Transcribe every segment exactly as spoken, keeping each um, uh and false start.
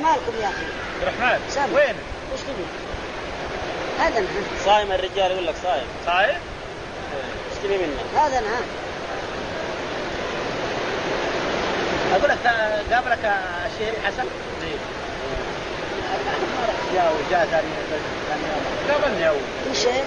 مالكم يا أخي؟ الرحمن وين؟ وش تبي؟ هذا نها صايم الرجال يقول لك صايم صايم؟ وش تبي منه؟ هذا نها أقول لك قابلك الشيخ حسن؟ زين ما رح جاء وجاء ثاني ثاني يوم قابلني أول كل شيء؟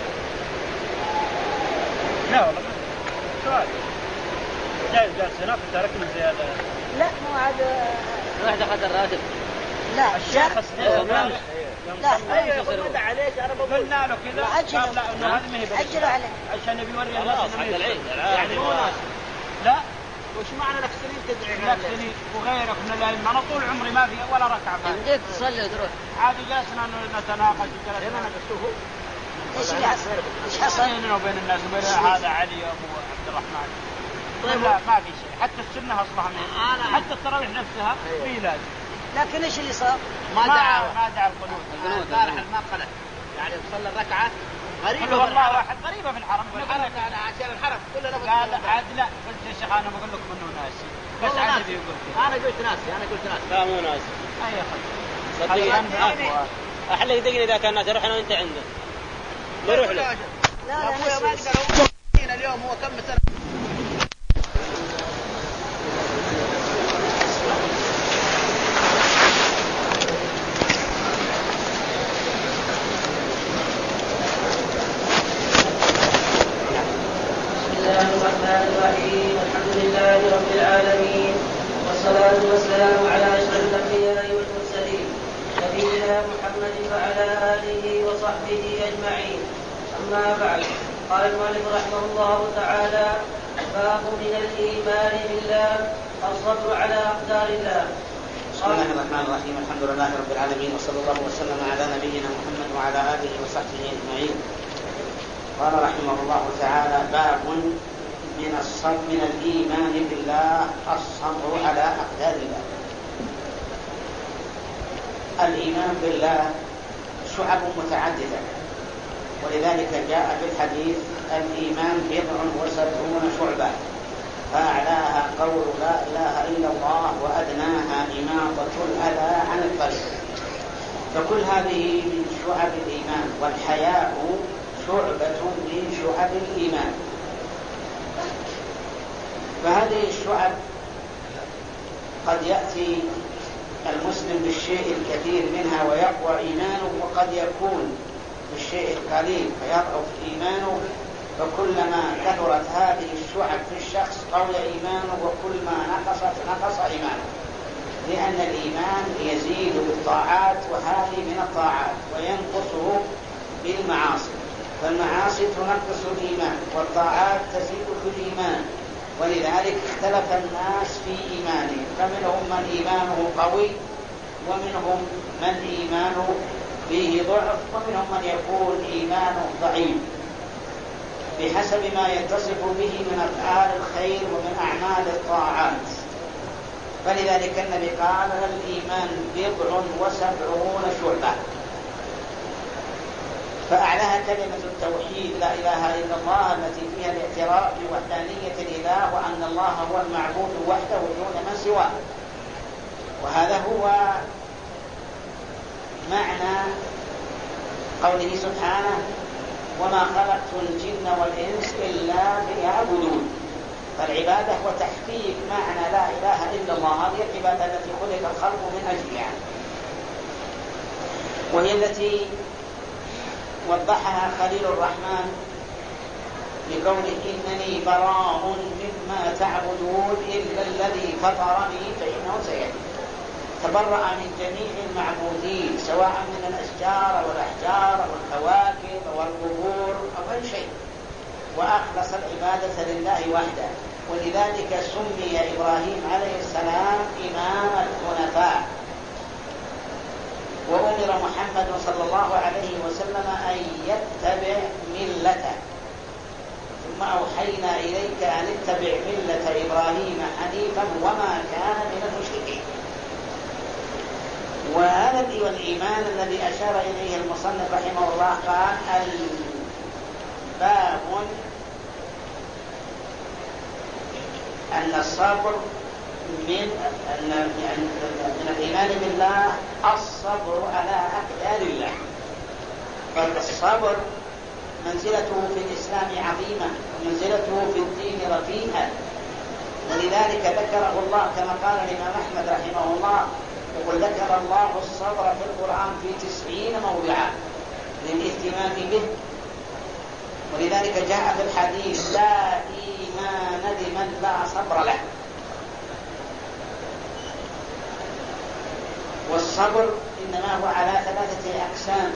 لا والله سؤال جاي جالس هناك تركنا زيادة لا مو عاد واحد أخذ الراتب لا الشيخ لا لا أيوة مدى عليك أنا بقولنا له كذا قال لا إنه هذه ما هي بس أجلوا عليه عشان يبي الناس حق العيد يعني مو ناس لا وش معنى لك سنين تدعي لك سنين وغيرك من العلم أنا طول عمري ما في ولا ركعة عندك تصلي وتروح عاد جلسنا نتناقش وجلسنا نقصوه إيش اللي حصل؟ إيش حصل؟ بيننا وبين الناس وبين هذا علي أبو عبد الرحمن طيب لا ما في شيء حتى السنة أصبح منه حتى التراويح نفسها في لازم لكن إيش اللي صار؟ ما دعا ما دعا القنوت البارح ما قلت يعني تصلي الركعة غريبة والله واحد غريبة في الحرم والحرم أنا عشان الحرم كلنا قال عاد لا قلت يا شيخ أنا بقول لكم إنه ناسي بس عاد يقول كذا أنا قلت ناسي أنا قلت ناسي لا مو ناسي أي أخي أحلى يدقني إذا كان ناسي روح أنا وأنت عنده نروح له لا لا أبويا ما أقدر هو اليوم هو كم سنة الرحمن الرحيم الحمد لله رب العالمين والصلاة والسلام على أشرف الأنبياء والمرسلين نبينا محمد وعلى آله وصحبه أجمعين أما بعد قال المؤلف رحمه الله تعالى باب من الإيمان بالله الصبر على أقدار الله. بسم الله الرحمن الرحيم الحمد لله رب العالمين وصلى الله وسلم على نبينا محمد وعلى آله وصحبه أجمعين. قال رحمه الله تعالى باب من الصبر من الإيمان بالله الصبر على أقدار الله. الإيمان بالله شعب متعددة ولذلك جاء في الحديث الإيمان بضع وسبعون شعبة فأعلاها قول لا إله إلا الله وأدناها إماطة الأذى عن الطريق. فكل هذه من شعب الإيمان والحياء شعبة من شعب الإيمان. فهذه الشعب قد يأتي المسلم بالشيء الكثير منها ويقوى إيمانه وقد يكون بالشيء القليل فيضعف إيمانه فكلما كثرت هذه الشعب في الشخص قوي إيمانه وكلما نقصت نقص إيمانه لأن الإيمان يزيد بالطاعات وهذه من الطاعات وينقصه بالمعاصي فالمعاصي تنقص الإيمان والطاعات تزيد في الإيمان ولذلك اختلف الناس في إيمانهم فمنهم من إيمانه قوي ومنهم من إيمانه فيه ضعف ومنهم من يكون إيمانه ضعيف بحسب ما يتصف به من أفعال الخير ومن أعمال الطاعات. فلذلك النبي قال الإيمان بضع وسبعون شعبة فأعلاها كلمة التوحيد لا إله إلا الله التي فيها الاعتراف بوحدانية الإله وأن الله هو المعبود وحده دون من سواه. وهذا هو معنى قوله سبحانه وما خلقت الجن والإنس إلا ليعبدون. فالعبادة وتحقيق معنى لا إله إلا الله هذه العبادة التي خلق الخلق من أجلها وهي التي وضحها خليل الرحمن بقوله إنني براء مما تعبدون إلا الذي فطرني فإنه سيهدين. تبرأ من جميع المعبودين سواء من الأشجار والأحجار والكواكب والقبور أو أي شيء وأخلص العبادة لله وحده. ولذلك سمي إبراهيم عليه السلام إمام الحنفاء وأمر محمد صلى الله عليه وسلم أن يتبع ملته ثم أوحينا إليك أن اتبع ملة إبراهيم حنيفا وما كان من المشركين. وهذا الإيمان الذي أشار إليه المصنف رحمه الله قال الباب أن الصبر من من الإيمان بالله الصبر على أقدار الله. فالصبر منزلته في الإسلام عظيمة ومنزلته في الدين رفيعة، ولذلك ذكره الله كما قال الإمام أحمد رحمه الله، يقول ذكر الله الصبر في القرآن في تسعين موضعا للاهتمام به. ولذلك جاء في الحديث لا إيمان لمن لا صبر له. والصبر إنما هو على ثلاثة أقسام،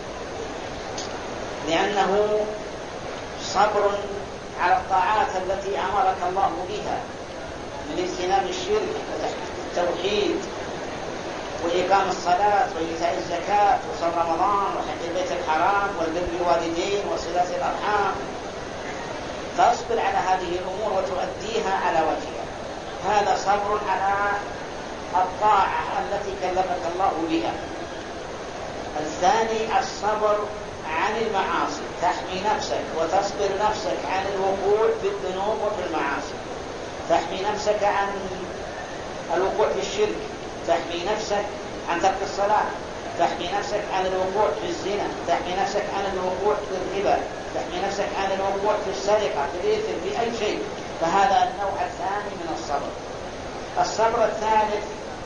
لأنه صبر على الطاعات التي أمرك الله بها من اجتناب الشرك وتحقيق التوحيد وإقام الصلاة وإيتاء الزكاة وصوم رمضان وحج البيت الحرام والبر بالوالدين وصلة الأرحام، تصبر على هذه الأمور وتؤديها على وجهها. هذا صبر على الطاعة التي كلفك الله بها. الثاني الصبر عن المعاصي، تحمي نفسك وتصبر نفسك عن الوقوع في الذنوب وفي المعاصي، تحمي نفسك عن الوقوع في الشرك، تحمي نفسك عن ترك الصلاة، تحمي نفسك عن الوقوع في الزنا، تحمي نفسك عن الوقوع في الربا، تحمي نفسك عن الوقوع في السرقة، في الإثم، في أي شيء. فهذا النوع الثاني من الصبر. الصبر الثالث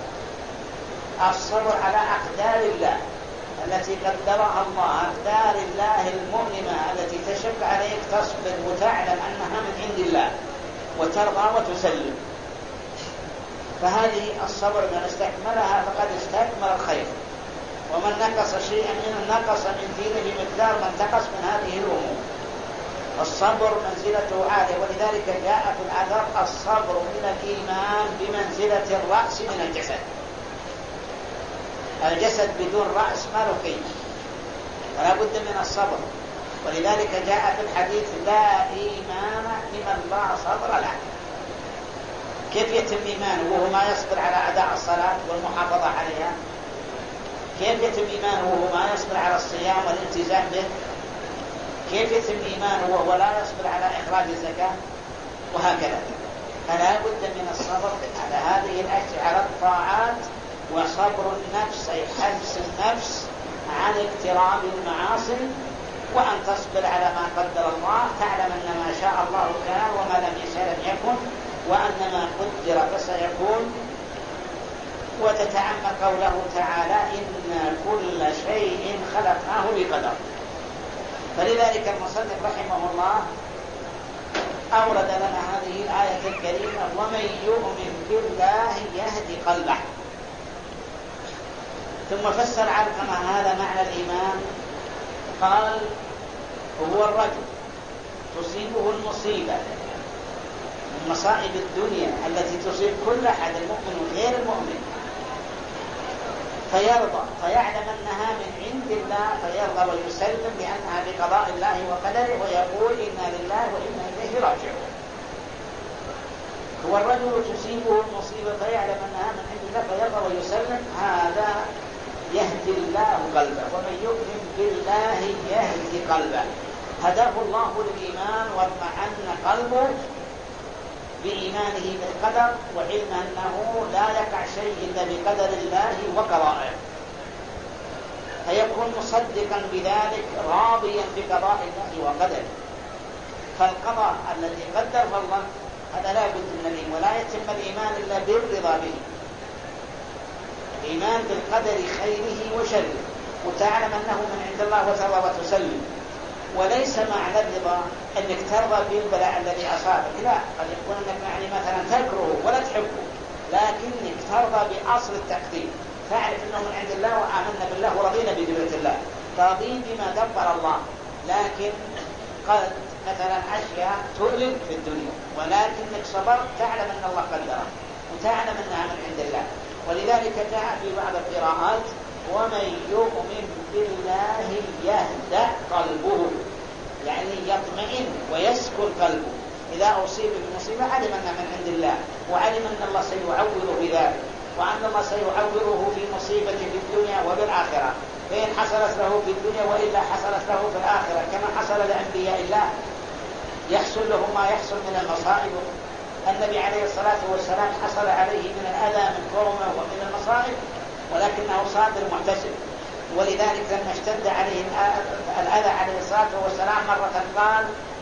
الصبر على أقدار الله التي قدرها الله، أقدار الله المؤلمة التي تشق عليك، تصبر وتعلم أنها من عند الله وترضى وتسلم. فهذه الصبر من استكملها فقد استكمل الخير، ومن نقص شيئا منه نقص من دينه بمقدار من انتقص من هذه الأمور. الصبر منزلته عالية، ولذلك جاء في الأثر الصبر من الإيمان بمنزلة الرأس من الجسد. الجسد بدون رأس ما له قيمة، فلا بد من الصبر. ولذلك جاء في الحديث لا إيمان لمن لا صبر له. كيف يتم إيمانه وهو ما يصبر على أداء الصلاة والمحافظة عليها؟ كيف يتم إيمانه وهو ما يصبر على الصيام والالتزام به؟ كيف يتم إيمانه وهو لا يصبر على إخراج الزكاة؟ وهكذا. فلا بد من الصبر على هذه الأشياء، على الطاعات، وصبر النفس أي حبس النفس عن اقتراب المعاصي، وأن تصبر على ما قدر الله، تعلم أن ما شاء الله كان وما لم يشاء لم يكن، وأن ما قدر فسيكون، وتتعمق قوله تعالى إن كل شيء خلقناه بقدر. فلذلك المصنف رحمه الله أورد لنا هذه الآية الكريمة ومن يؤمن بالله يهدي قلبه. ثم فسر علقمة هذا معنى الإيمان، قال هو الرجل تصيبه المصيبة من مصائب الدنيا التي تصيب كل أحد المؤمن وغير المؤمن، فيرضى فيعلم أنها من عند الله، فيرضى ويسلم بأنها بقضاء الله وقدره، ويقول إنا لله وإنا إليه راجعون. هو الرجل تصيبه المصيبة فيعلم أنها من عند الله فيرضى ويسلم، هذا يهدي الله قلبه. ومن يؤمن بالله يهدي قلبه، هداه الله للإيمان واطمأن قلبه بإيمانه بالقدر، وعلم أنه لا يقع شيء إلا بقدر الله وقضائه، فيكون مصدقا بذلك راضيا بقضاء الله وقدره. فالقضاء الذي قدره الله هذا لا بد من الإيمان، ولا يتم الإيمان إلا بالرضا به، الإيمان بالقدر خيره وشره، وتعلم أنه من عند الله وترضى وتسلم. وليس معنى الرضا أنك ترضى بالبلاء الذي أصابك، لا، قد يكون أنك يعني مثلا تكره ولا تحبه، لكنك ترضى بأصل التقدير، تعرف أنه من عند الله وآمنا بالله ورضينا بقدرة الله، راضين بما دبر الله. لكن قد مثلا أشياء تؤلم في الدنيا، ولكنك صبرت تعلم أن الله قدرها وتعلم أنها من عند الله. ولذلك جاء في بعض القراءات ومن يؤمن بالله يهدأ قلبه، يعني يطمئن ويسكن قلبه. إذا أصيب بمصيبة علم أنها من عند الله، وعلم أن الله سيعوضه بذلك، وأن الله سيعوضه في مصيبة في الدنيا وبالآخرة، فإن حصلت له في الدنيا وإلا حصلت له في الآخرة، كما حصل لأنبياء الله، يحصل له ما يحصل من المصائب النبي عليه الصلاة والسلام حصل عليه من الأذى من كرمه ومن المصائب، ولكنه صابر محتسب. ولذلك لما اشتد عليه الأذى عليه الصلاة والسلام مرة قال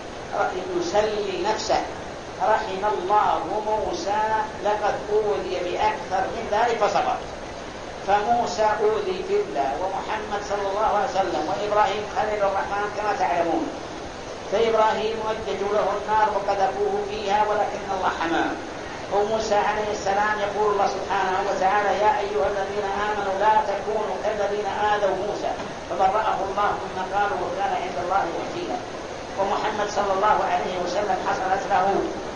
يسلي نفسه: رحم الله موسى لقد أوذي بأكثر من ذلك فصبر. فموسى أوذي في الله، ومحمد صلى الله عليه وسلم، وإبراهيم خليل الرحمن كما تعلمون. فإبراهيم وجدوا له النار وقذفوه فيها ولكن الله حماه. وموسى عليه السلام يقول الله سبحانه وتعالى: يا أيها الذين آمنوا لا تكونوا كالذين آذوا موسى فبرأه الله مما قالوا وكان عند الله وكيلا. ومحمد صلى الله عليه وسلم حصلت له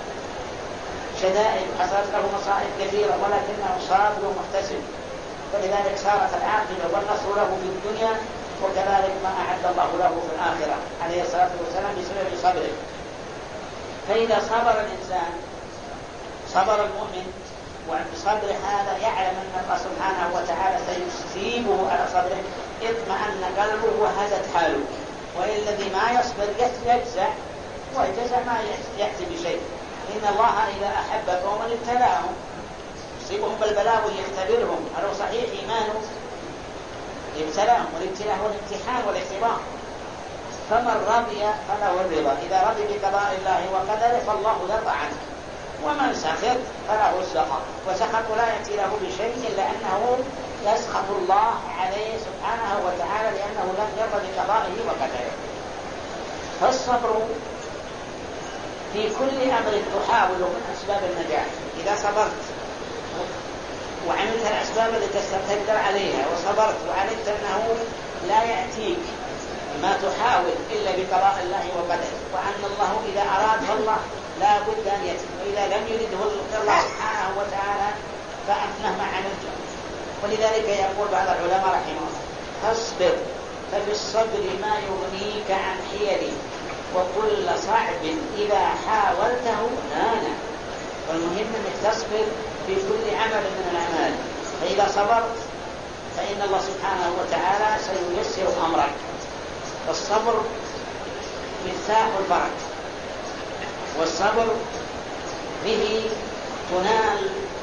شدائد، حصلت له مصائب كثيرة، ولكنه صابر ومحتسب، ولذلك صارت العاقبة والنصر له في الدنيا، وكذلك ما أعد الله له في الآخرة عليه الصلاة والسلام بسبب صبره. فإذا صبر الإنسان، صبر المؤمن، وبصبر هذا يعلم أن الله سبحانه وتعالى سيثيبه على صبره، اطمأن قلبه وهدت حاله. والذي ما يصبر يجزع، والجزع ما يأتي بشيء. إن الله إذا أحب قوما ابتلاهم، يصيبهم بالبلاء ويختبرهم، هل هو صحيح إيمانه؟ ابتلاهم، والابتلاء هو الامتحان والاختبار. فمن رضي فله الرضا، إذا رضي بقضاء الله وقدره فالله يرضى عنه. ومن سخط فله السخط، وسخط لا يأتي له بشيء إلا أنه يسخط الله عليه سبحانه وتعالى لأنه لم يرضى بقضائه وقدره. فالصبر في كل أمر تحاول من أسباب النجاح. إذا صبرت وعملت الأسباب التي تقدر عليها وصبرت وعلمت أنه لا يأتيك ما تحاول إلا بقضاء الله وقدره، وأن الله إذا أراد فالله لا بد أن يأتي، وإذا لم يرده الله سبحانه وتعالى فمهما عملت. ولذلك يقول بعض العلماء رحمه الله: فاصبر ففي الصبر ما يغنيك عن حيلي، وكل صعب إذا حاولته نانا. والمهم أنك تصبر في كل عمل من الأعمال، فإذا صبرت فإن الله سبحانه وتعالى سييسر أمرك. والصبر مفتاح البركة، والصبر به تنال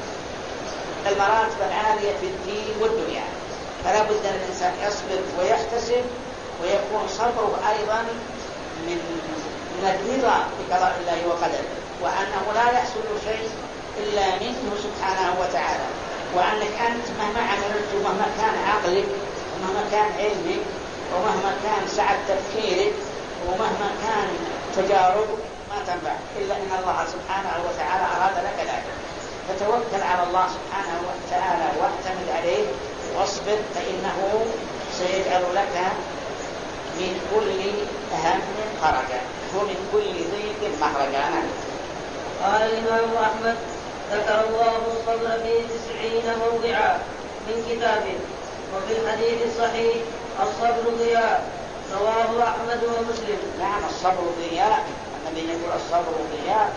المراتب العالية في الدين والدنيا. فلا بد أن الإنسان يصبر ويحتسب، ويكون صبره أيضا من من الرضا بقضاء الله وقدره، وأنه لا يحصل شيء إلا منه سبحانه وتعالى، وأنك أنت مهما عملت ومهما كان عقلك ومهما كان علمك ومهما كان سعة تفكيرك ومهما كان تجاربك ما تنفع إلا إن الله سبحانه وتعالى أراد لك ذلك. فتوكل على الله سبحانه وتعالى واعتمد عليه واصبر، فإنه سيجعل لك من كل هم خرجا ومن كل ضيق مخرجا. قال الإمام أحمد: ذكر الله الصبر في تسعين موضعا من كتابه. وفي الحديث الصحيح: الصبر ضياء، رواه أحمد ومسلم. نعم، الصبر ضياء. النبي يقول: الصبر ضياء.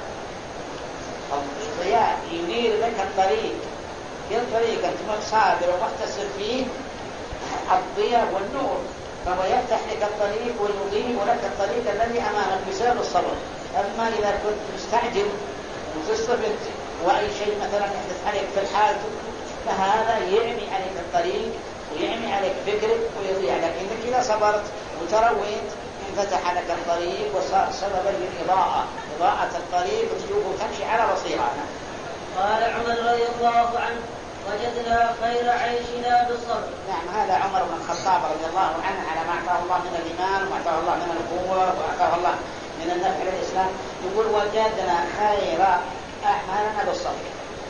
الضياء ينير لك الطريق، في الطريق أنت صابر ومحتسب فيه الضياء والنور، فهو يفتح لك الطريق ويضيء لك الطريق الذي أمامك بسبب الصبر. أما إذا كنت مستعجل وتصطفت وأي شيء مثلا يحدث عليك في الحال فهذا يعمي عليك الطريق ويعمي عليك فكرك ويضيع لك. إنك إذا صبرت وترويت انفتح لك الطريق وصار سببا للإضاءة، إضاءة الطريق وتشوفه تمشي على بصيرة. قال عمر رضي الله عنه: وجدنا خير عيشنا بالصبر. نعم، هذا عمر بن الخطاب رضي الله عنه على ما أعطاه الله من الإيمان وأعطاه الله من القوة وأعطاه الله من النفع للإسلام. يقول: وجدنا خير أعمالنا بالصبر.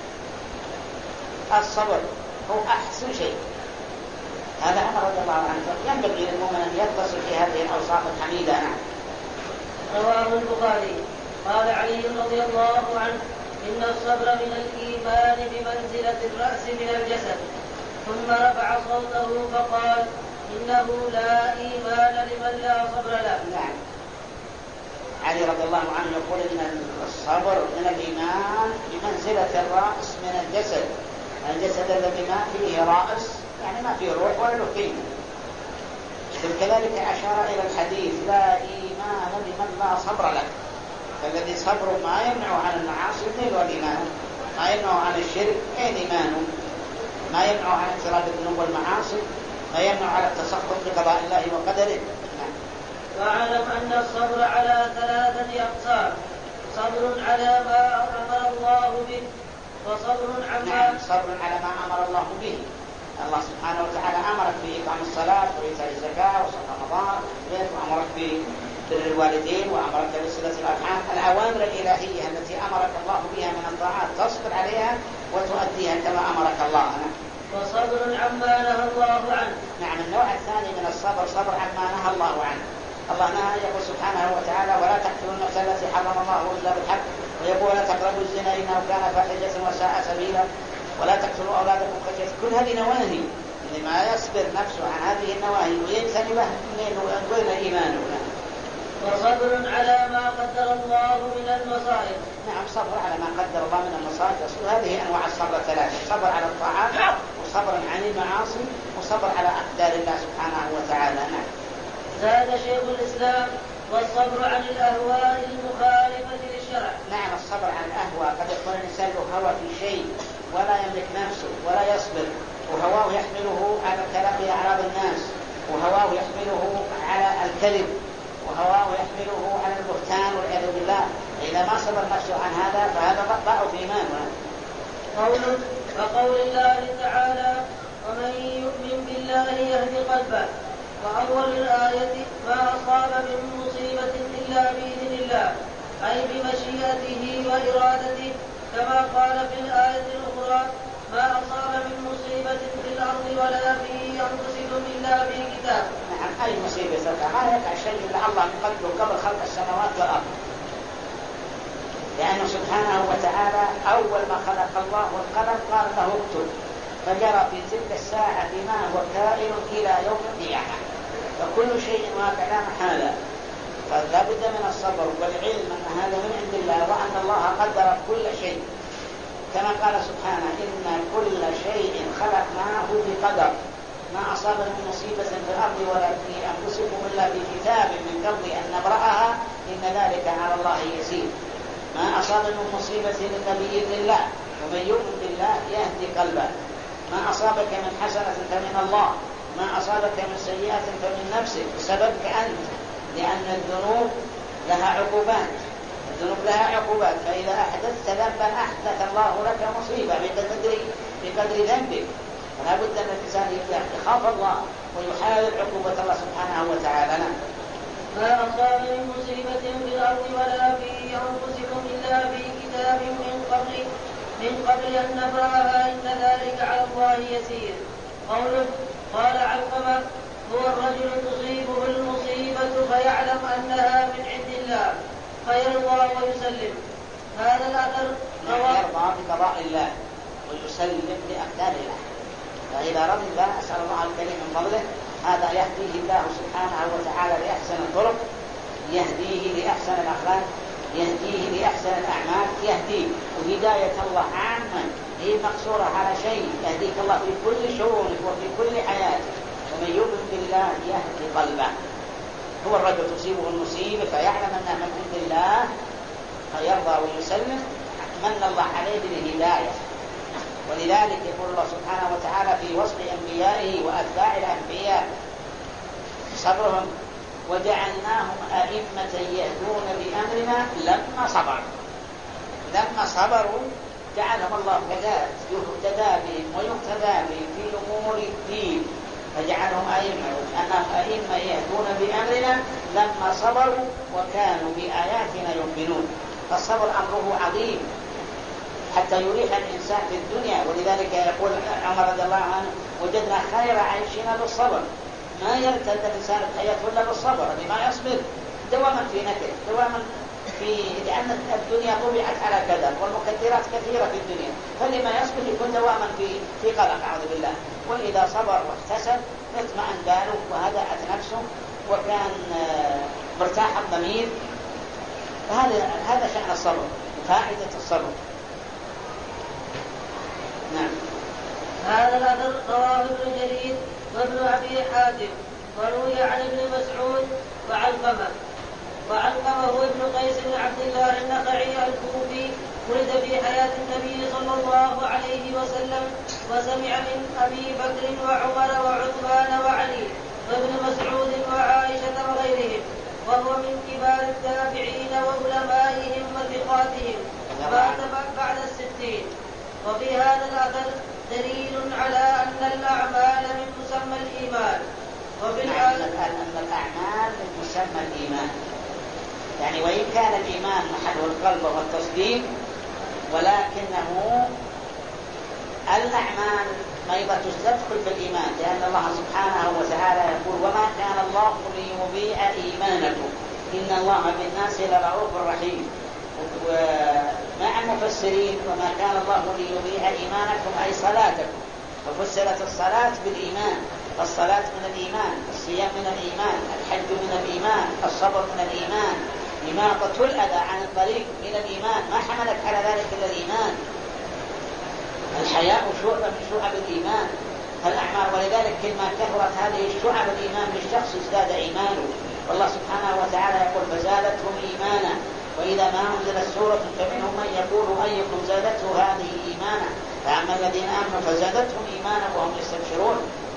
الصبر هو أحسن شيء. هذا عمر رضي الله عنه. ينبغي للمؤمن أن يتصل في هذه الأوصاف الحميدة. نعم. رواه البخاري. قال علي رضي الله عنه: إن الصبر من الإيمان بمنزلة الرأس من الجسد. ثم رفع صوته فقال: إنه لا إيمان لمن لا صبر له. نعم. علي رضي الله عنه يقول إن الصبر من الإيمان بمنزلة الرأس من الجسد. الجسد الذي ما فيه رأس يعني ما فيه روح ولا له قيمة. كذلك أشار إلى الحديث: لا إيمان لمن لا صبر له. فالذي صبره ما يمنع عن المعاصي مثل والإيمان، ما يمنع عن الشرك أين إيمانه، ما يمنع عن اقتراب الذنوب والمعاصي، ما يمنع على التسخط بقضاء الله وقدره. نعم. واعلم أن الصبر على ثلاثة أقسام: صبر على ما أمر الله به، وصبر عما نعم، صبر على ما أمر الله به. الله سبحانه وتعالى أمرك بإقام الصلاة وإيتاء الزكاة وصوم رمضان وأمرك ببر الوالدين وأمرك بصلة الأرحام. الأوامر الإلهية التي أمرك الله بها من الطاعات تصبر عليها وتؤديها كما أمرك الله. وصبر عما نهى الله عنه. نعم، النوع الثاني من الصبر صبر عما نهى الله عنه. الله نهى يقول سبحانه وتعالى: ولا تقتلوا النفس التي حرم الله إلا بالحق، ويقول: ولا تقربوا الزنا إنه كان فاحشة وساء سبيلا، ولا تقتلوا أولادكم خشية. كل هذه نواهي، لما يصبر نفسه عن هذه النواهي ويجتنبها ويقول إيمانه. وصبر على ما قدر الله من المصائب. نعم، صبر على ما قدر الله من المصائب. هذه أنواع الصبر ثلاثة: صبر على الطاعات، وصبر عن المعاصي، وصبر على أقدار الله سبحانه وتعالى. نعم. زاد شيخ الإسلام: والصبر عن الأهواء المخالفة للشرع. نعم، الصبر عن الأهواء. قد يكون الإنسان له هوى في شيء ولا يملك نفسه ولا يصبر، وهواه يحمله على تلقي أعراض الناس، وهواه يحمله على الكذب، وهواه يحمله على البهتان والعياذ بالله. إذا ما صبر نفسه عن هذا فهذا ضعف إيمانه. قوله وقول الله تعالى: ومن يؤمن بالله يهد قلبه. وأول الآية: ما أصاب من مصيبة إلا بإذن الله، أي بمشيئته وإرادته، كما قال في الآية الأخرى: ما أصاب من مصيبة في الأرض ولا في أنفسكم إلا في كتاب. نعم، أي مصيبة ما يقع شيء إلا الله قبله قبل خلق السماوات والأرض، لأنه سبحانه وتعالى أول ما خلق الله القلم قال له اكتب، فجرى في تلك الساعة بما هو كائن إلى يوم القيامة، فكل شيء واقع لا محالة. فلا بد من الصبر والعلم أن هذا من عند الله، وأن الله قدر كل شيء، كما قال سبحانه: إن كل شيء خلقناه بقدر، ما أصاب من مصيبة في الأرض ولا في أنفسكم إلا في كتاب من قبل أن نبرأها إن ذلك على الله يسير. ما أصاب من مصيبة إلا بإذن الله، ومن يؤمن بالله يهدي قلبه. ما أصابك من حسنة فمن الله، ما أصابك من سيئة فمن نفسك بسببك أنت، لأن الذنوب لها عقوبات، الذنوب لها عقوبات. فإذا أحدثت ذنبا أحدث الله لك مصيبة بقدر بقدر ذنبك. فلا بد أن الإنسان يخاف الله ويحاول عقوبة الله سبحانه وتعالى. ما أصاب من مصيبة في الأرض ولا في أنفسكم إلا في كتاب من قبل من قبل أن نبرأها إن ذلك على الله يسير. قوله قال علقمة: هو الرجل تصيبه المصيبة فيعلم أنها من عند الله فيرضى ويسلم. هذا الأثر يرضى بقضاء الله ويسلم لأقدار الله. فإذا رضي الله أسأل الله الكريم من فضله هذا يهديه الله سبحانه وتعالى لأحسن الطرق، يهديه لأحسن الأخلاق، يهديه لأحسن الأعمال، يهديه. وهداية الله عامة هي مقصورة على شيء، يهديك الله في كل شؤونك وفي كل حياتك. ومن يؤمن بالله يهدي قلبه. هو الرجل تصيبه المصيبة فيعلم أنها من عند الله فيرضى ويسلم، من الله عليه بالهداية. ولذلك يقول الله سبحانه وتعالى في وصف أنبيائه وأتباع الأنبياء صبرهم: وجعلناهم أئمة يهدون بأمرنا لما صبروا. لما صبروا جعلهم الله كذلك يهتدى بهم ويقتدى بهم في أمور الدين، فجعلهم أئمة، أنهم أئمة يهدون بأمرنا لما صبروا وكانوا بآياتنا يؤمنون. فالصبر أمره عظيم حتى يريح الإنسان في الدنيا. ولذلك يقول عمر رضي الله عنه: وجدنا خير عيشنا بالصبر. ما يرتد الإنسان حياته إلا بالصبر، لما يصبر دواما في نكد، دواما في لأن الدنيا طبعت على كذا والمكدرات كثيرة في الدنيا، فلما يصبر يكون دواما في في قلق أعوذ بالله. وإذا صبر واحتسب اطمأن باله وهدأت نفسه وكان مرتاح الضمير. فهذا هذا شأن الصبر وفائدة الصبر. نعم. هذا الأثر رواه ابن جرير وابن أبي حاتم وروي عن ابن مسعود وعلقمة. وعلقمه ابن قيس بن عبد الله النخعي الكوفي ولد في حياة النبي صلى الله عليه وسلم، وسمع من أبي بكر وعمر وعثمان وعلي وابن مسعود وعائشة وغيرهم، وهو من كبار التابعين وعلمائهم وثقاتهم، مات بعد الستين. وفي هذا الأثر دليل على أن الأعمال من مسمى الإيمان. وفي نعم، أن الأعمال من مسمى الإيمان، يعني وإن كان الإيمان محله القلب والتصديق، ولكنه الأعمال أيضا تدخل في الإيمان، لأن الله سبحانه وتعالى يقول: وما كان الله ليضيع إيمانكم إن الله بالناس لرؤوف رحيم. ومع المفسرين: وما كان الله ليضيع إيمانكم أي صلاتكم، ففسرت الصلاة بالإيمان، فالصلاة من الإيمان، الصيام من الإيمان، الحج من الإيمان، الصبر من الإيمان، إماطة الأذى عن الطريق من الإيمان، ما حملك على ذلك إلا الإيمان. الحياء شعبة من شعب الإيمان، فالأعمال، ولذلك كلما كثرت هذه الشعب الإيمان للشخص ازداد إيمانه. والله سبحانه وتعالى يقول: فزادتهم إيمانا، وإذا ما أنزلت سورة فمنهم من يقول أيكم زادته هذه إيمانا، فأما الذين آمنوا فزادتهم إيمانا وهم يستبشرون.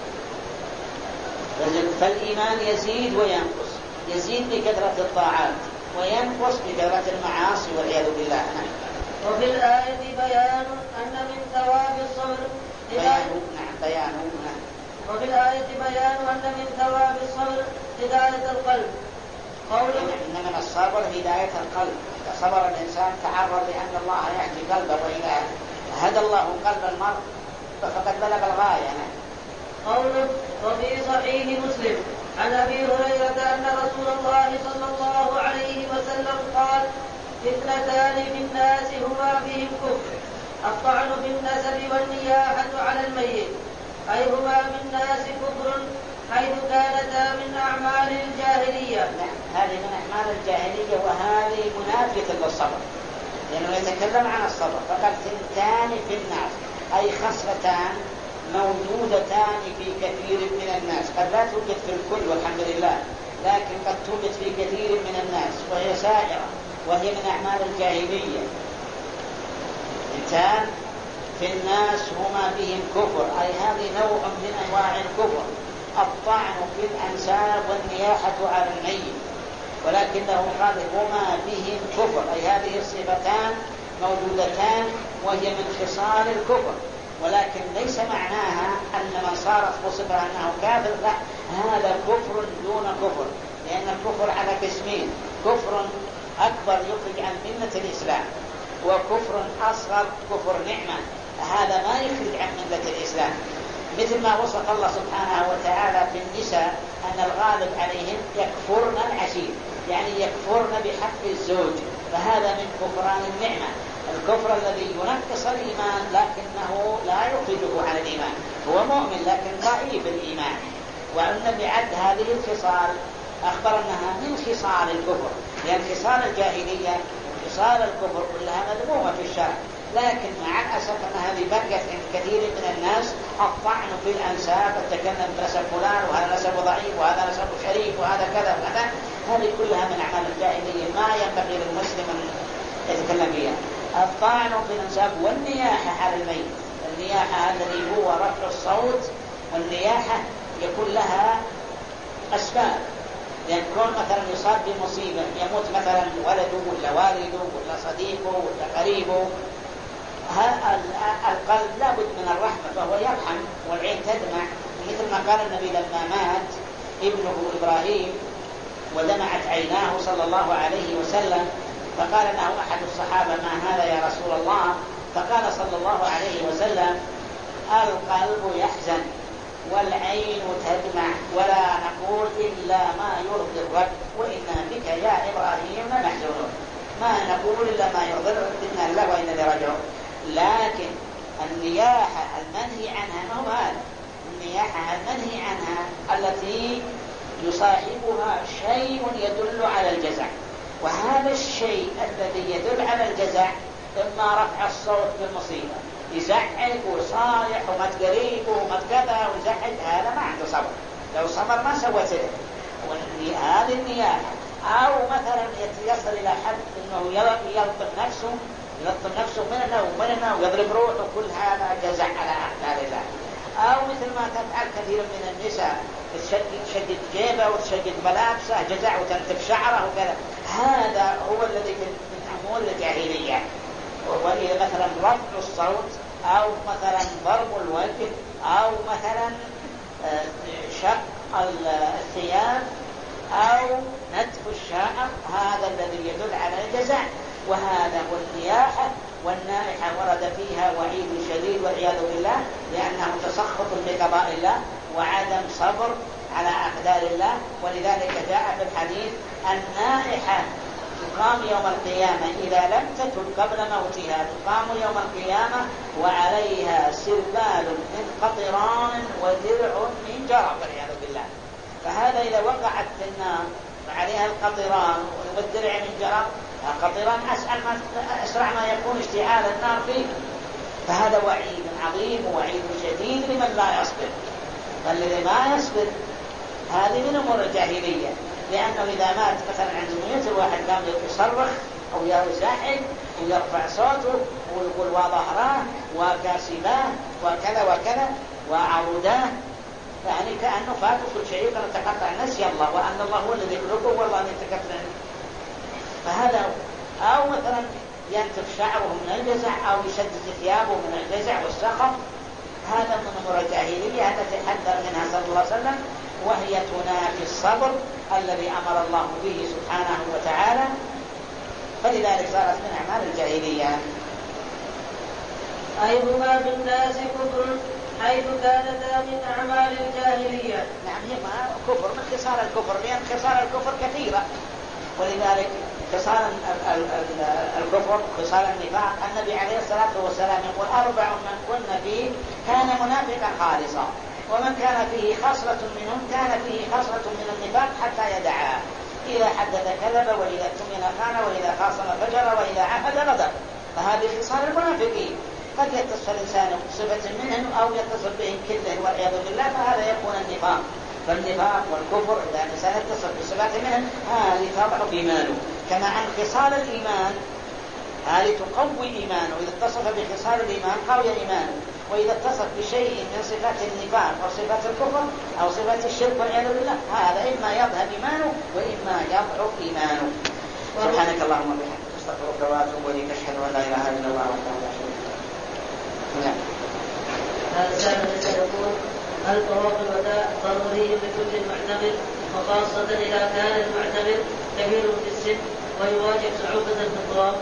فالإيمان يزيد وينقص، يزيد بكثرة الطاعات وينقص بكثرة المعاصي والعياذ بالله. وفي الآية بيان أن من ثواب الصبر بيان نعم بيان نعم وفي الآية بيان أن من ثواب الصبر هداية القلب. قوله: إن من الصبر هداية القلب. إذا صبر الإنسان تعرض لأن الله يهدي قلبه، وإذا هدى الله قلب المرء فقد بلغ الغاية. قوله: وفي صحيح مسلم عن أبي هريرة أن رسول الله صلى الله عليه وسلم قال: اثنتان في الناس هما بهم كفر، الطعن في النسب والنياحة على الميت، أي هما من الناس كفر حيث كانتا من أعمال الجاهلية. هذه من أعمال الجاهلية، وهذه منافية للصبر، لأنه يتكلم عن الصبر. فقد ثنتان في الناس أي خصلتان موجودتان في كثير من الناس، قد لا توجد في الكل والحمد لله، لكن قد توجد في كثير من الناس، وهي سائرة، وهي من أعمال الجاهلية. ثنتان في الناس هما بهم كفر، أي هذه نوع من أنواع الكفر، الطعن في الأنساب والنياحة على الميت، ولكنه قال هما بهم كفر، أي هذه الصفتان موجودتان وهي من خصال الكفر، ولكن ليس معناها أن من صارت وصفه أنه كافر، لا، هذا كفر دون كفر، لأن الكفر على قسمين: كفر أكبر يخرج عن ملة الإسلام، وكفر أصغر كفر نعمة، هذا ما يخرج عن ملة الإسلام. مثل ما وصف الله سبحانه وتعالى في النساء أن الغالب عليهن يكفرن العشير، يعني يكفرن بحق الزوج، فهذا من كفران النعمة، الكفر الذي ينقص الإيمان لكنه لا يخرجه عن الإيمان، هو مؤمن لكن ضعيف الإيمان. وأن بعد هذه الخصال أخبر أنها من خصال الكفر، لأن خصال الجاهلية وخصال الكفر كلها مذمومة في الشرع، لكن مع الأسف أن هذه بقت عند كثير من الناس الطعن في الأنساب، التكلم بنسب فلان وهذا نسب ضعيف وهذا نسب شريف وهذا كذا وكذا، هذه كلها من أعمال الجاهلية ما ينبغي للمسلم أن يتكلم فيها. الطعن في الأنساب والنياحة على الميت، النياحة الذي هو رفع الصوت، والنياحة يكون لها أسباب، لأن كون مثلا يصاب بمصيبة، يموت مثلا ولده ولا والده ولا صديقه ولا قريبه، القلب لا بد من الرحمة فهو يرحم والعين تدمع، مثل ما قال النبي لما مات ابنه إبراهيم ودمعت عيناه صلى الله عليه وسلم، فقال له أحد الصحابة: ما هذا يا رسول الله؟ فقال صلى الله عليه وسلم: القلب يحزن والعين تدمع ولا نقول إلا ما يرضي الرب وإنا بك يا إبراهيم لمحزونون، ما نقول إلا ما يرضي الرب إنا لله وإنا إليه راجعون. لكن النياحة المنهي عنها ما هو هذا، النياحة المنهي عنها التي يصاحبها شيء يدل على الجزع، وهذا الشيء الذي يدل على الجزع إما رفع الصوت بالمصيبة، يزعق وصايح ومت قريب ومت كذا ويزعق، هذا ما عنده صبر، لو صبر ما سوى كذا. هذه النياحة أو مثلا يصل إلى حد أنه يلطم نفسه يلطم نفسه من النوم من النوم يضرب روحه، كل هذا جزع على أحكام الله. أو مثل ما تفعل كثير من النساء تشدد جيبه وتشدد ملابسه جزع وتنتف شعره وكذا، هذا هو الذي من أمور الجاهلية. وإذا مثلا رفع الصوت أو مثلا ضرب الوجه أو مثلا شق الثياب أو نتف الشعر، هذا الذي يدل على الجزع. وهذا هو النياحة، والنائحة ورد فيها وعيد شديد والعياذ بالله، لأنه تسخط بقضاء الله وعدم صبر على أقدار الله. ولذلك جاء في الحديث النائحة تقام يوم القيامة إذا لم تتب قبل موتها، تقام يوم القيامة وعليها سربال من قطران ودرع من جرب والعياذ بالله. فهذا إذا وقعت في النار وعليها القطران والدرع من جرب، قطران أسرع ما يكون اشتعال النار فيه، فهذا وعيد عظيم ووعيد شديد لمن لا يصبر. فالذي ما يصبر هذه من أمور الجاهلية، لأنه إذا مات مثلا عند ميت الواحد قام يصرخ أو يزعج ويرفع صوته ويقول وظهراه وكاسباه وكذا وكذا وعوداه، يعني كأنه فات كل شيء كان تقطع نسي الله وأن الله هو الذي يخلقه والله أن يتكفل. فهذا أو مثلا ينتف شعره من الجزع أو يشدد ثيابه من الجزع والسخط، هذا من أمور الجاهلية التي حذر منها صلى الله عليه وسلم، وهي تنافي الصبر الذي أمر الله به سبحانه وتعالى، فلذلك صارت من أعمال الجاهلية. أيهما بالناس كفر حيث كانتا من أعمال الجاهلية. نعم هما كفر من خصال الكفر، لأن خصال الكفر كثيرة، ولذلك خصال الكفر خصال النفاق النبي عليه الصلاة والسلام يقول أربع من كن فيه كان منافقا خالصا، ومن كان فيه خصلة منهم كان فيه خصلة من النفاق حتى يدعها، إذا حدث كذب وإذا اؤتمن خان وإذا خاصم فجر وإذا عهد غدر. فهذه خصال المنافقين، قد يتصف الإنسان بصفة منهم أو يتصف بهم كلهم والعياذ بالله، فهذا يكون النفاق. فالنفاق والكفر إذا الإنسان يتصف بصفات منهم هذه تضعف إيمانه، كما أن خصال الإيمان هذه تقوي إيمانه، إذا اتصف بخصال الإيمان قوي إيمانه، وإذا اتصف بشيء من صفات النفاق أو صفات الكفر أو صفات الشرك والعياذ بالله هذا إما يذهب إيمانه وإما يضعف إيمانه. سبحانك اللهم وبحمدك أستغفرك وأتوب إليك، أشهد أن لا إله إلا الله وحده لا شريك له. نعم. هذا السائل يقول: هل طواف الوداع ضروري لكل معتمر، وخاصة إذا كان المعتمر كبير في السن ويواجه صعوبة في الطواف؟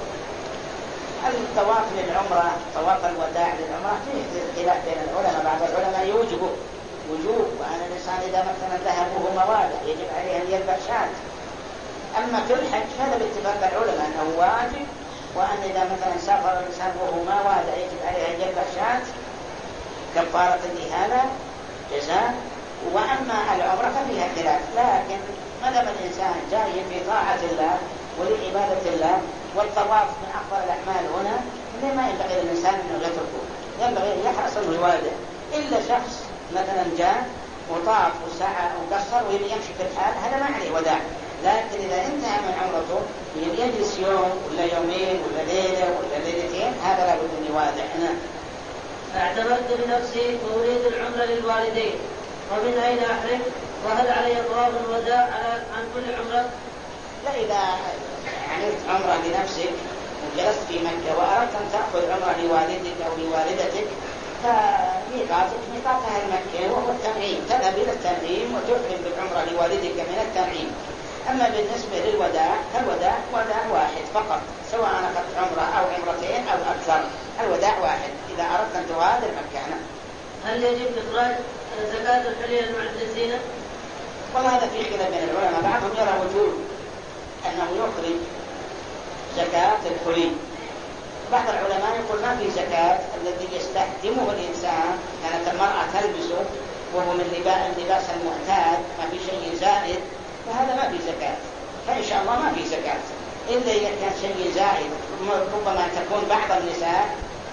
الطواف للعمرة طواف الوداع للعمرة فيه خلاف بين العلماء، بعض العلماء يوجبه وجوب، وأن الإنسان إذا مثلا ذهبه موالع يجب عليه أن يذبح شاة. أما في الحج هذا باتفاق العلماء أنه واجب، وأن إذا مثلا سافر الإنسان وهو موالع يجب عليه أن يذبح شاة كفارة الإهانة جزاء. وأما العمرة ففيها خلاف، لكن ما دام الإنسان جاي في طاعة الله ولعبادة الله والطواف من أفضل الأعمال هنا، لما ينبغي للإنسان أنه يتركه، ينبغي أن يحرص أنه يواجه. إلا شخص مثلا جاء وطاف وسعى وقصر ويمشي في الحال هذا ما عليه وداع، لكن إذا انتهى من عمرته يجلس يوم ولا يومين ولا ليلة ولا ليلتين هذا لا بد أن يواجه. أنا اعتمدت بنفسي وأريد العمرة للوالدين، ومن أين أحرم؟ وهل علي طواف الوداع عن كل عمرة؟ لا، إذا عملت عمرة لنفسك وجلست في مكة وأردت أن تأخذ عمرة لوالدك أو لوالدتك فميقاتك ميقات أهل مكة وهو التنعيم، تذهب إلى التنعيم وتحرم بالعمرة لوالدك من التنعيم. أما بالنسبة للوداع فالوداع وداع واحد فقط، سواء أخذت عمرة أو عمرتين أو أكثر، الوداع واحد إذا أردت أن تغادر مكة. هل يجب إخراج زكاة الحلي للمعتزين؟ والله هذا في خلاف بين العلماء، بعضهم يرى وجوب أنه يخرج زكاة الحلي، بعض العلماء يقول ما في زكاة الذي يستخدمه الإنسان، كانت المرأة تلبسه وهو من اللباس المعتاد ما في شيء زائد، فهذا ما في زكاة. فإن شاء الله ما في زكاة إلا إذا كان شيء زائد، ربما تكون بعض النساء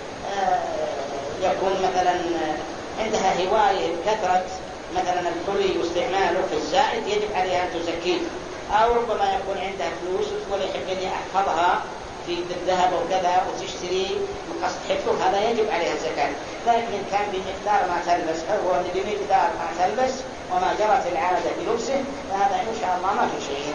يكون مثلا عندها هواية كثرة مثلا الحلي واستعماله في الزائد يجب عليها أن تزكيه، أو ربما يكون عندها فلوس وتقول يحب أني أحفظها في بالذهب وكذا وتشتري مقصد حفظه، هذا يجب عليها الزكاة. لكن إن كان بمقدار ما تلبس، هو بمقدار ما تلبس وما جرت العادة في لبسه، فهذا إن شاء الله ما في شيء.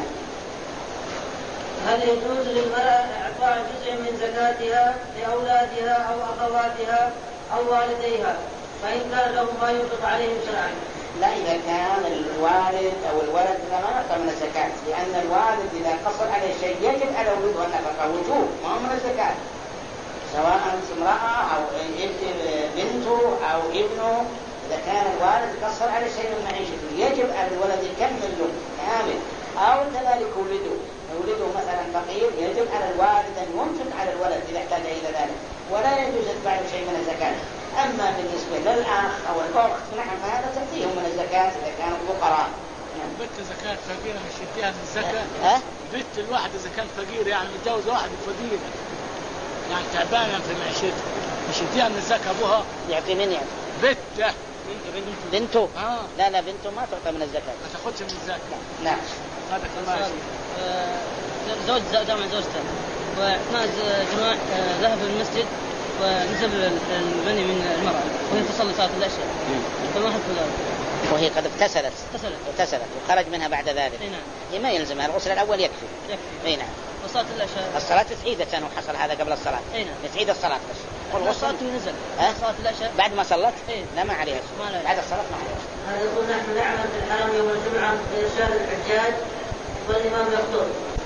هل يجوز للمرأة إعطاء جزء من زكاتها لأولادها أو أخواتها أو والديها فإن كان لهم ما ينفق عليهم شرعا؟ لا، إذا كان الوالد أو الولد لا ما يعطى من الزكاة، لأن الوالد إذا قصر عليه شيء يجب على ولده النفقة وجوب، ما هو من الزكاة، سواء امرأة أو بنته أو ابنه. إذا كان الوالد قصر عليه شيء من معيشته يجب على الولد يكمل له كامل، أو كذلك ولده ولده مثلا فقير يجب على الوالد أن ينفق على الولد إذا احتاج إلى ذلك، ولا يجوز يتبع شيء من الزكاة. أما بالنسبة للأخ أو الأخت نعم هذا تأتيهم من الزكاة إذا كانوا فقراء. بنت زكاة فقيرة مش يديها من الزكاة؟ ها؟ بنت الواحد إذا كان فقير يعني متجوز واحد فقير يعني تعبانة في معيشته مش يديها من الزكاة أبوها؟ يعطي من يعني؟ بنته بنته؟ آه. لا لا بنته ما تعطى من الزكاة. ما تاخذش من الزكاة. نعم. هذا كمان زوج جامع زوجته واعتماد جماع ذهب للمسجد ونزل المني من المرأة وهي تصلي صلاة العشاء فما حكم ذلك؟ وهي قد اغتسلت اغتسلت اغتسلت وخرج منها بعد ذلك. اي نعم. هي ما يلزمها الغسل الأول يكفي. يكفي. اي نعم. وصلاة العشاء الصلاة تعيدة كان وحصل هذا قبل الصلاة. اي نعم. تعيد الصلاة بس. والغسل نزل. أه؟ صلاة العشاء بعد ما صلت؟ إيه؟ لا ما عليها. ما عليها. بعد الصلاة ما عليها. هذا يقول نحن نعمل في الحرم يوم الجمعة إرشاد الحجاج والإمام يخطب.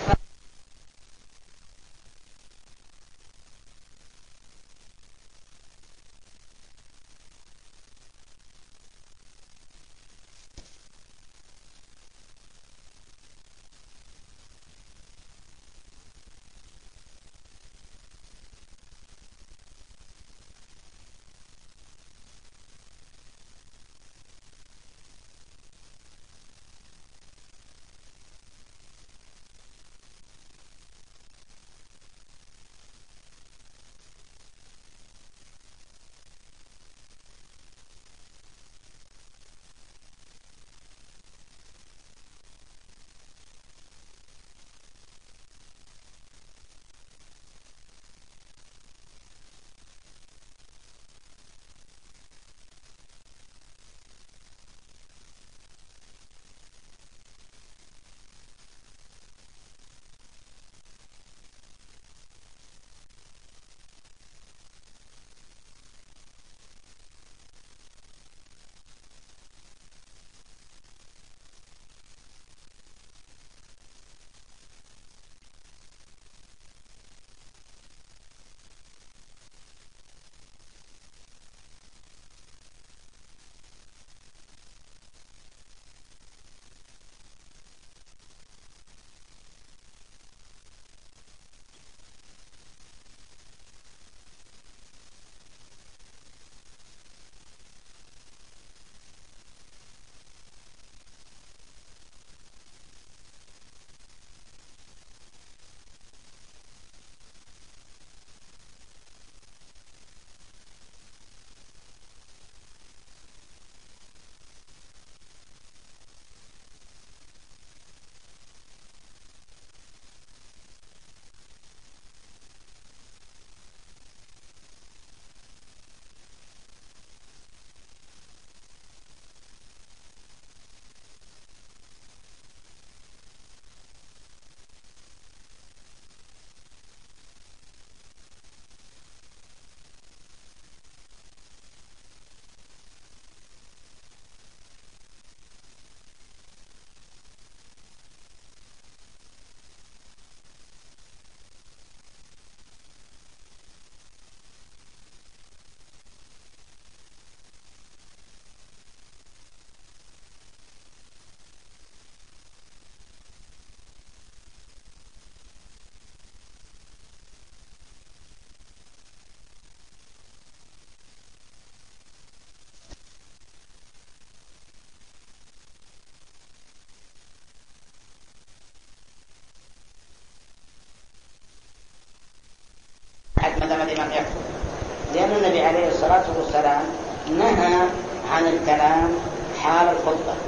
ما دام الإمام يخطب، لأن النبي عليه الصلاة والسلام نهى عن الكلام حال الخطبة،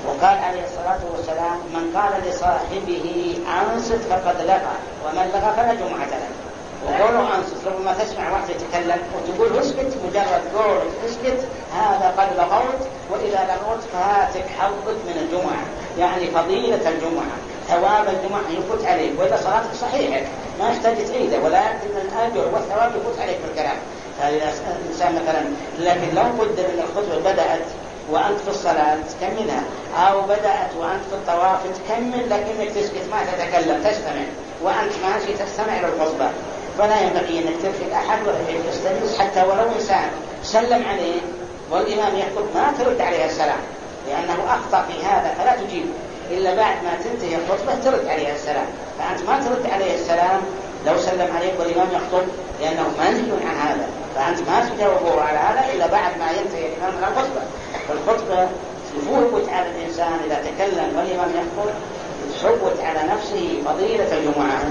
وقال عليه الصلاة والسلام: من قال لصاحبه أنصت فقد لغى، ومن لغى فلا جمعة له. وقولوا أنصت، ربما تسمع واحد يتكلم وتقول اسكت، مجرد قول اسكت هذا قد لغوت، وإذا لغوت فهاتك حظك من الجمعة، يعني فضيلة الجمعة، ثواب الجمعة يفوت عليك، وإذا صلاتك صحيحة ما يحتاج تعيده، ولكن الأجر والثواب يفوت عليك بالكلام. هذا الإنسان مثلا، لكن لو قدر أن الخطبة بدأت وأنت في الصلاة تكملها، أو بدأت وأنت في الطواف تكمل، لكنك تسكت ما تتكلم تستمع، وأنت ماشي تستمع للخطبة، فلا ينبغي أنك ترفق أحد ولا تستجلس، حتى ولو إنسان سلم عليه والإمام يخطب ما ترد عليه السلام، لأنه أخطأ في هذا، فلا تجيب إلا بعد ما تنتهي الخطبة ترد عليه السلام. فأنت ما ترد عليه السلام لو سلم عليك والإمام يخطب، لأنه منهي عن هذا، فأنت ما تجاوبه على هذا إلا بعد ما ينتهي الإمام من الخطبة. فالخطبة تفوت على الإنسان إذا تكلم والإمام يخطب، تفوت على نفسه فضيلة الجمعة.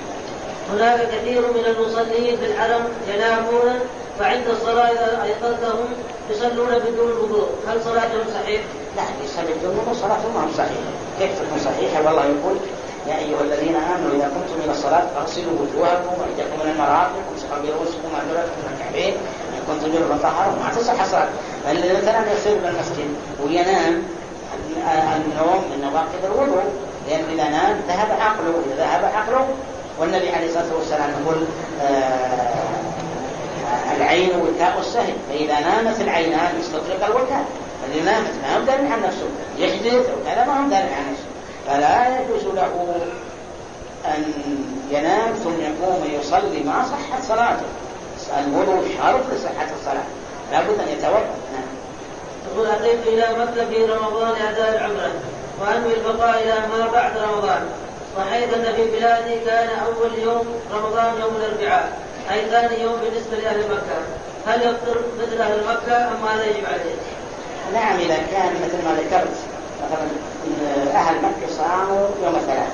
هناك كثير من المصلين في الحرم ينامون، فعند الصلاة إذا أيقظتهم يصلون بدون وضوء، هل صلاتهم صحيح؟ لا، يصلي بدون وضوء صلاتهم ما صحيحة. كيف تكون صحيحة؟ والله يقول: يا أيها الذين آمنوا إذا قمتم إلى الصلاة فاغسلوا وجوهكم وأيديكم من المرافق وامسحوا برؤوسكم وأرجلكم من الكعبين إن كنتم جنبا فطهروا. ما تصح الصلاة. فالذي مثلا يصير بالمسجد وينام، النوم من نواقض الوضوء، لأن إذا نام ذهب عقله، إذا ذهب عقله، والنبي عليه الصلاة والسلام يقول: آه العين وكاء السهم، فإذا نامت العينان يستطرق الوكاء. فاللي نامت ما هو داري عن نفسه، يحدث وكذا ما هو داري عن نفسه، فلا يجوز له أن ينام ثم يقوم يصلي ما صحت صلاته. الوضوء شرط لصحة الصلاة، لابد أن يتوضأ. يقول: أتيت إلى مكة في رمضان أداء العمرة وأنوي البقاء إلى ما بعد رمضان، وحيث أن في بلادي كان أول يوم رمضان يوم الأربعاء، أي ثاني يوم بالنسبة لأهل مكة، هل يفطر مثل أهل مكة أم ماذا يجب عليه؟ نعم، إذا كان مثل ما ذكرت مثلا أهل مكة صاموا يوم الثلاث،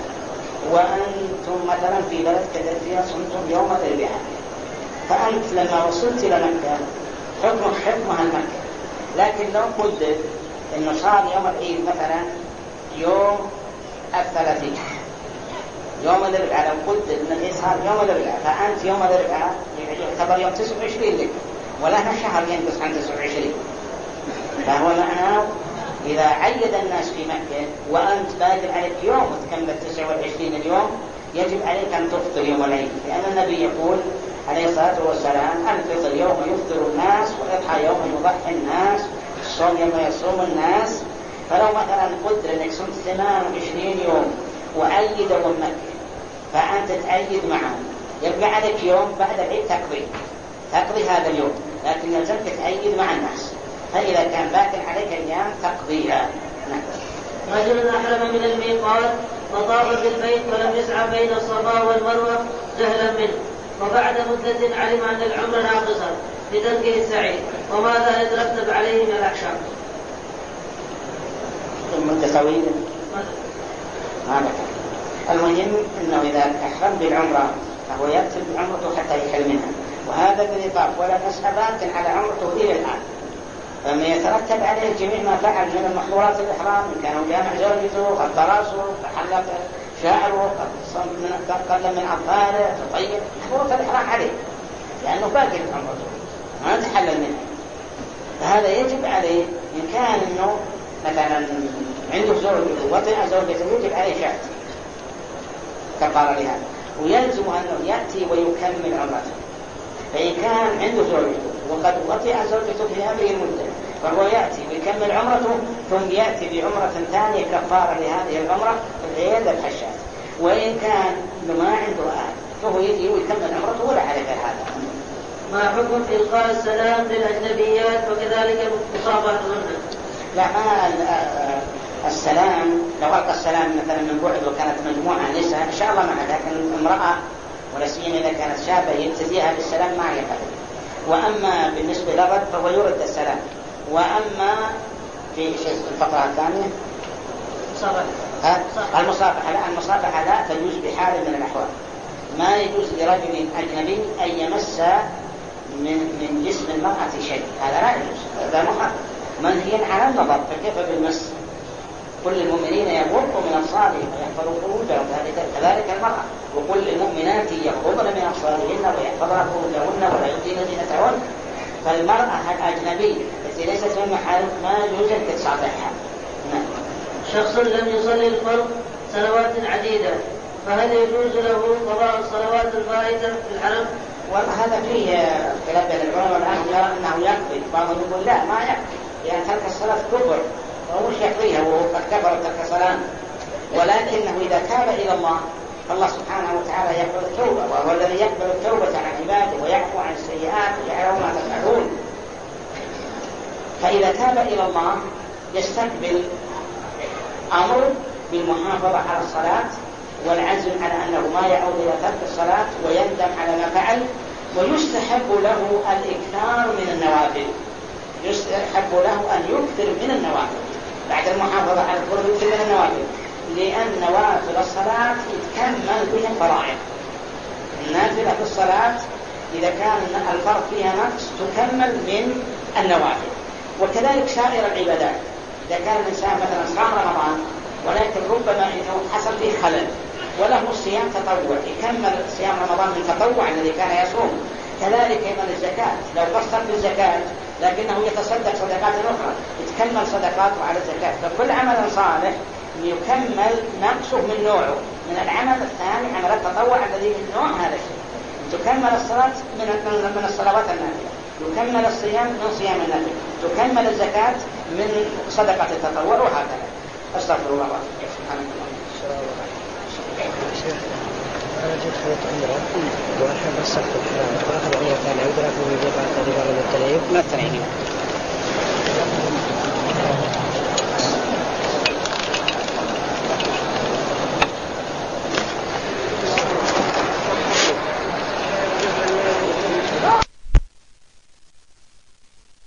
وأنتم مثلا في بلد كذا فيها صمتم يوم الأربعاء، فأنت لما وصلت إلى مكة حكمك حكم أهل مكة. لكن لو قدر إنه صار يوم العيد مثلا يوم الثلاثين، يوم الأربعاء، لو قدر إن العيد صار يوم الأربعاء، فأنت يوم الأربعاء يعتبر يوم تسعة وعشرين لك، ولا شهر ينقص عن تسعة وعشرين. فهو معناه إذا عيد الناس في مكة وأنت باقي عليك يوم وتكمل تسعة وعشرين اليوم، يجب عليك أن تفطر يوم العيد، لأن النبي يقول عليه الصلاة والسلام: الفطر يوم يفطر الناس، والإضحى يوم يضحي الناس، الصوم يوم يصوم الناس. فلو مثلا قدر أنك صمت ثمانية وعشرين يوم وعيدوا مكة، فأنت تعيد معهم، يبقى عليك يوم بعد العيد تقضي تقضي هذا اليوم، لكن يلزمك تعيد مع الناس، فإذا كان باقي عليك أيام تقضيها. رجل أحرم من الميقات وطاف بالبيت ولم يسعى بين الصفا والمروة جهلا منه، وبعد مدة علم أن العمر ناقصا لتركه السعي، وماذا يترتب عليه من الأحكام؟ مدة طويلة ما المهم أنه إذا أحرم بالعمرة فهو يكتب عمرته حتى يحل منها، وهذا بالإطاف ولا نسعى باق على عمرته إلى الآن، فما يترتب عليه جميع ما فعل من المحظورات الإحرام، إن كانوا جامع زوجته، قد راسه، تحلق شعره، قد قل من أظفاره، تطيب، محظورات الإحرام عليه، لأنه باقي عمرته ما تحلل منه. فهذا يجب عليه إن كان إنه مثلا عنده زوجته وطئ زوجته يجب عليه شهد كفارة لهذا، ويلزم أنه يأتي ويكمل عمرته. فإن كان عنده زوجته وقد وطئ زوجته في هذه المدة فهو يأتي ويكمل عمرته، ثم يأتي بعمرة ثانية كفارة لهذه العمرة غير الحشات. وإن كان ما عنده أهل فهو يجي ويكمل عمرته ولا عليه هذا. ما حكم إلقاء السلام للأجنبيات وكذلك مصافحتهن؟ لا، ما السلام لو ألقى السلام مثلا من بعد وكانت مجموعة نساء إن شاء الله معها، لكن امرأة ولا سيما إذا كانت شابة يبتديها بالسلام ما يقبل. وأما بالنسبة للرد فهو يرد السلام. وأما في شيء الفقرة الثانية المصافحة، لا المصافحة لا تجوز بحال من الأحوال. ما يجوز لرجل أجنبي أن يمس من من جسم المرأة شيء، هذا لا يجوز، هذا محرم منهي عن النظر، فكيف بالمس؟ كل المؤمنين يغضوا من أبصارهم ويحفظوا فروجهم، كذلك المرأة، وكل المؤمنات يغضضن من أبصارهن ويحفظن فروجهن ولا يبدين زينتهن. فالمرأة الأجنبية التي ليست من محارم ما يجوز أن تصافحها. نعم. شخص لم يصلي الفرض سنوات عديدة، فهل يجوز له قضاء الصلوات الفائتة في الحرم؟ وهذا فيه خلاف بين العلماء، والآن يرى أنه يقضي، بعضهم يقول لا ما يقضي لأن ترك الصلاة كفر وهو مش يقضيها وهو قد كفر ترك صلاة، ولكنه إذا تاب إلى الله الله سبحانه وتعالى يقبل التوبة، وهو الذي يقبل التوبة عن عباده ويعفو عن السيئات ويعلم ما تفعلون. فإذا تاب إلى الله يستقبل أمر بالمحافظة على الصلاة والعزم على أنه ما يعود إلى ترك الصلاة ويندم على ما فعل، ويستحب له الإكثار من النوافل، يستحب له أن يكثر من النوافل بعد المحافظة على الفرض، يكثر من النوافل، لأن نوافل الصلاة تكمل بها الفرائض. النافلة في الصلاة إذا كان الفرض فيها نقص تكمل من النوافل، وكذلك سائر العبادات. إذا كان الإنسان مثلا صام رمضان ولكن ربما إنه حصل فيه خلل وله صيام تطوع يكمل صيام رمضان من تطوع الذي كان يصوم. كذلك أيضا الزكاة، لو قصر في الزكاة لكنه يتصدق صدقات أخرى يتكمل صدقاته على الزكاة. فكل عمل صالح يكمل نقصه من نوعه. من العمل الثاني عمل التطوع الذي من نوع هذا الشيء. تكمل الصلاة من من الصلوات النافلة، يكمل الصيام من صيام النافلة، تكمل الزكاة من صدقة التطوع، وهكذا. أستغفر الله سبحانه وتعالى. أنا جيت خليت عمره والحين بس أخذ الحرام، فأخذ عمره ثانية، أقدر أخذ من جبهة تقريبا من التنعيم؟ ما التنعيم